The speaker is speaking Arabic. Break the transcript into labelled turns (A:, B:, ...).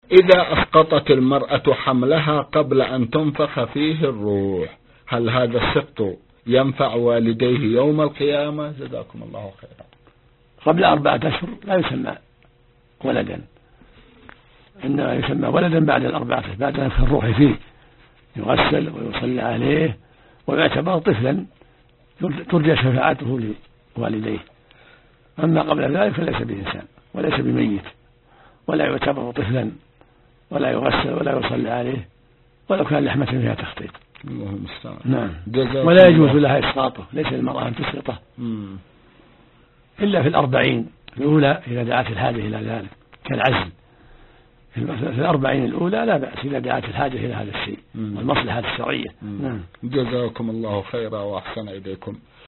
A: إذا أسقطت المرأة حملها قبل أن تنفخ فيه الروح، هل هذا السقط ينفع والديه يوم القيامة؟ جزاكم الله خيرا.
B: قبل 4 أشهر لا يسمى ولدا، إنما يسمى ولدا بعد 4 أشهر، بعد نفخ الروح فيه، يغسل ويصلى عليه ويعتبر طفلا ترجى شفاعته لوالديه. أما قبل ذلك فليس بإنسان وليس بميت، ولا يعتبر طفلا ولا يغسل ولا يصلى عليه ولو كان لحمة فيها تخطيط.
A: اللهم استعان.
B: نعم. ولا يجوز لها إسقاطه، ليس للمرأة أن تسقطه إلا في 40 الأولى إذا دعت الحاجة إلى ذلك كالعزل. في 40 الأولى لا بأس إذا دعت الحاجة إلى هذا الشيء والمصلحة الشرعية.
A: جزاكم الله خيرا وأحسن إليكم.